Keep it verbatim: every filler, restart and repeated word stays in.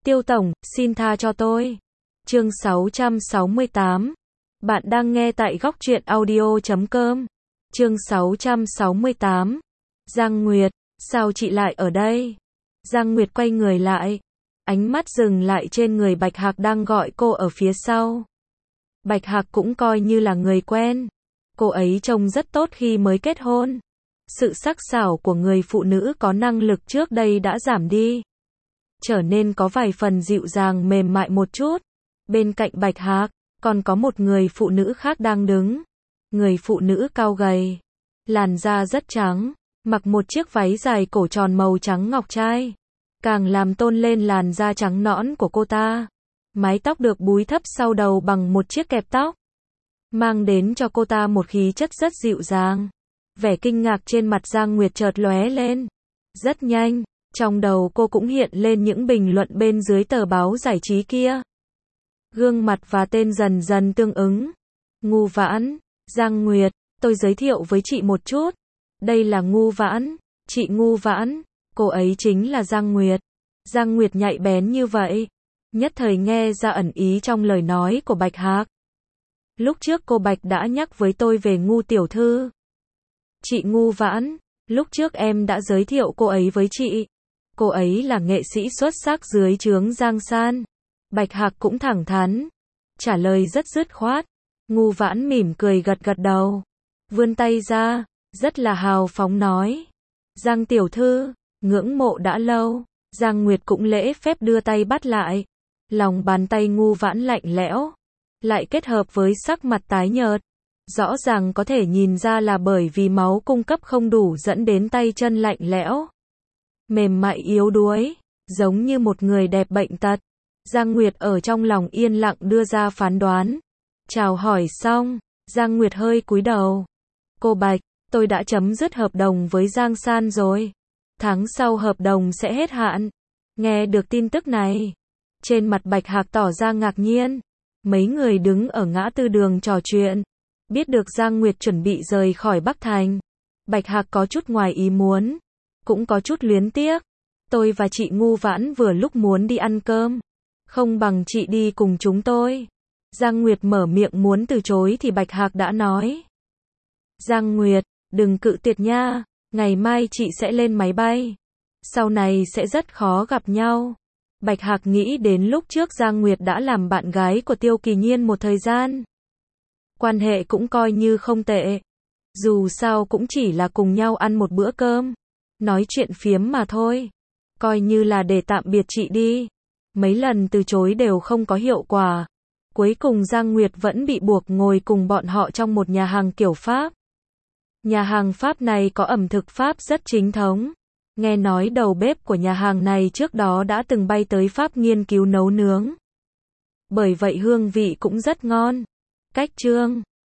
Tiêu tổng, xin tha cho tôi. Chương sáu trăm sáu mươi tám. Bạn đang nghe tại góc truyện audio chấm com. Chương sáu trăm sáu mươi tám. Giang Nguyệt, sao chị lại ở đây? Giang Nguyệt quay người lại, ánh mắt dừng lại trên người Bạch Hạc đang gọi cô ở phía sau. Bạch Hạc cũng coi như là người quen. Cô ấy trông rất tốt khi mới kết hôn. Sự sắc sảo của người phụ nữ có năng lực trước đây đã giảm đi, trở nên có vài phần dịu dàng mềm mại một chút. Bên cạnh Bạch Hạc, còn có một người phụ nữ khác đang đứng. Người phụ nữ cao gầy, làn da rất trắng, mặc một chiếc váy dài cổ tròn màu trắng ngọc trai, càng làm tôn lên làn da trắng nõn của cô ta. Mái tóc được búi thấp sau đầu bằng một chiếc kẹp tóc, mang đến cho cô ta một khí chất rất dịu dàng. Vẻ kinh ngạc trên mặt Giang Nguyệt chợt lóe lên. Rất nhanh, trong đầu cô cũng hiện lên những bình luận bên dưới tờ báo giải trí kia. Gương mặt và tên dần dần tương ứng. Ngu Vãn, Giang Nguyệt, tôi giới thiệu với chị một chút. Đây là Ngu Vãn, chị Ngu Vãn, cô ấy chính là Giang Nguyệt. Giang Nguyệt nhạy bén như vậy, nhất thời nghe ra ẩn ý trong lời nói của Bạch Hạc. Lúc trước cô Bạch đã nhắc với tôi về Ngu tiểu thư. Chị Ngu Vãn, lúc trước em đã giới thiệu cô ấy với chị. Cô ấy là nghệ sĩ xuất sắc dưới trướng Giang San. Bạch Hạc cũng thẳng thắn, trả lời rất dứt khoát. Ngu Vãn mỉm cười gật gật đầu, vươn tay ra, rất là hào phóng nói. Giang tiểu thư, ngưỡng mộ đã lâu. Giang Nguyệt cũng lễ phép đưa tay bắt lại. Lòng bàn tay Ngu Vãn lạnh lẽo, lại kết hợp với sắc mặt tái nhợt. Rõ ràng có thể nhìn ra là bởi vì máu cung cấp không đủ dẫn đến tay chân lạnh lẽo, mềm mại yếu đuối, giống như một người đẹp bệnh tật. Giang Nguyệt ở trong lòng yên lặng đưa ra phán đoán. Chào hỏi xong, Giang Nguyệt hơi cúi đầu. Cô Bạch, tôi đã chấm dứt hợp đồng với Giang San rồi. Tháng sau hợp đồng sẽ hết hạn. Nghe được tin tức này, trên mặt Bạch Hạc tỏ ra ngạc nhiên. Mấy người đứng ở ngã tư đường trò chuyện, biết được Giang Nguyệt chuẩn bị rời khỏi Bắc Thành. Bạch Hạc có chút ngoài ý muốn, cũng có chút luyến tiếc. Tôi và chị Ngu Vãn vừa lúc muốn đi ăn cơm, không bằng chị đi cùng chúng tôi. Giang Nguyệt mở miệng muốn từ chối thì Bạch Hạc đã nói. Giang Nguyệt, đừng cự tuyệt nha, ngày mai chị sẽ lên máy bay. Sau này sẽ rất khó gặp nhau. Bạch Hạc nghĩ đến lúc trước Giang Nguyệt đã làm bạn gái của Tiêu Kỳ Nhiên một thời gian. Quan hệ cũng coi như không tệ. Dù sao cũng chỉ là cùng nhau ăn một bữa cơm, nói chuyện phiếm mà thôi. Coi như là để tạm biệt chị đi. Mấy lần từ chối đều không có hiệu quả. Cuối cùng Giang Nguyệt vẫn bị buộc ngồi cùng bọn họ trong một nhà hàng kiểu Pháp. Nhà hàng Pháp này có ẩm thực Pháp rất chính thống. Nghe nói đầu bếp của nhà hàng này trước đó đã từng bay tới Pháp nghiên cứu nấu nướng. Bởi vậy hương vị cũng rất ngon. Cách trương,